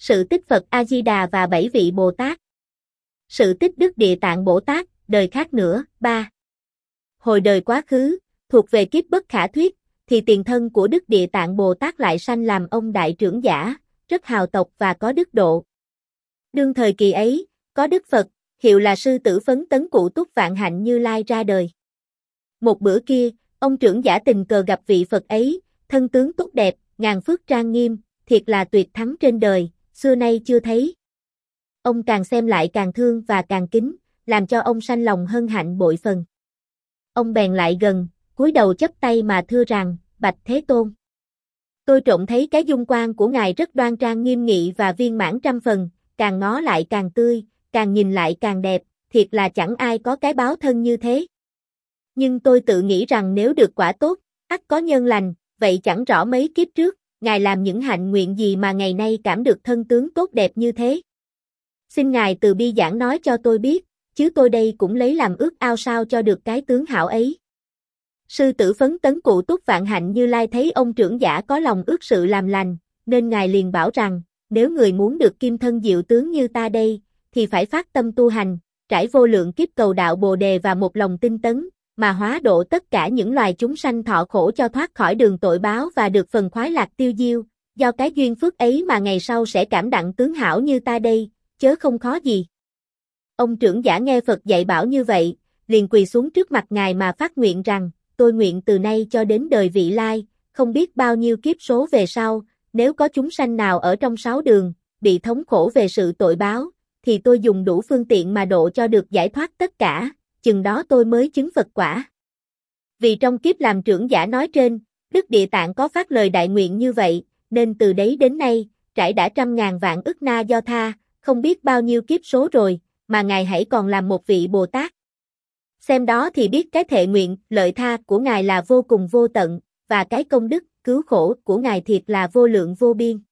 Sự tích Phật A-di-đà và 7 vị Bồ Tát. Sự tích Đức Địa Tạng Bồ Tát, đời khác nữa. 3. Hồi đời quá khứ, thuộc về kiếp bất khả thuyết, thì tiền thân của Đức Địa Tạng Bồ Tát lại sanh làm ông đại trưởng giả, rất hào tộc và có đức độ. Đương thời kỳ ấy, có Đức Phật, hiệu là Sư Tử Phấn Tấn Cụ Túc Vạn Hạnh Như Lai ra đời. Một bữa kia, ông trưởng giả tình cờ gặp vị Phật ấy, thân tướng tốt đẹp, ngàn phước trang nghiêm, thiệt là tuyệt thắng trên đời, xưa nay chưa thấy. Ông càng xem lại càng thương và càng kính, làm cho ông sanh lòng hân hạnh bội phần. Ông bèn lại gần, cúi đầu chắp tay mà thưa rằng, bạch Thế Tôn. Tôi trộm thấy cái dung quan của Ngài rất đoan trang nghiêm nghị và viên mãn trăm phần, càng ngó lại càng tươi, càng nhìn lại càng đẹp, thiệt là chẳng ai có cái báo thân như thế. Nhưng tôi tự nghĩ rằng nếu được quả tốt, ắt có nhân lành, vậy chẳng rõ mấy kiếp trước, Ngài làm những hạnh nguyện gì mà ngày nay cảm được thân tướng tốt đẹp như thế. Xin Ngài từ bi giảng nói cho tôi biết, chứ tôi đây cũng lấy làm ước ao sao cho được cái tướng hảo ấy. Sư Tử Phấn Tấn Cụ Túc Vạn Hạnh Như Lai thấy ông trưởng giả có lòng ước sự làm lành, nên Ngài liền bảo rằng, nếu người muốn được kim thân diệu tướng như ta đây, thì phải phát tâm tu hành, trải vô lượng kiếp cầu đạo Bồ Đề và một lòng tinh tấn, mà hóa độ tất cả những loài chúng sanh thọ khổ cho thoát khỏi đường tội báo và được phần khoái lạc tiêu diêu, do cái duyên phước ấy mà ngày sau sẽ cảm đặng tướng hảo như ta đây, chớ không khó gì. Ông trưởng giả nghe Phật dạy bảo như vậy, liền quỳ xuống trước mặt Ngài mà phát nguyện rằng, tôi nguyện từ nay cho đến đời vị lai, không biết bao nhiêu kiếp số về sau, nếu có chúng sanh nào ở trong 6 đường, bị thống khổ về sự tội báo, thì tôi dùng đủ phương tiện mà độ cho được giải thoát tất cả, chừng đó tôi mới chứng Phật quả. Vì trong kiếp làm trưởng giả nói trên, Đức Địa Tạng có phát lời đại nguyện như vậy, nên từ đấy đến nay, trải đã 100.000 vạn ức na do tha, không biết bao nhiêu kiếp số rồi, mà Ngài hãy còn làm một vị Bồ Tát. Xem đó thì biết cái thệ nguyện, lợi tha của Ngài là vô cùng vô tận, và cái công đức, cứu khổ của Ngài thiệt là vô lượng vô biên.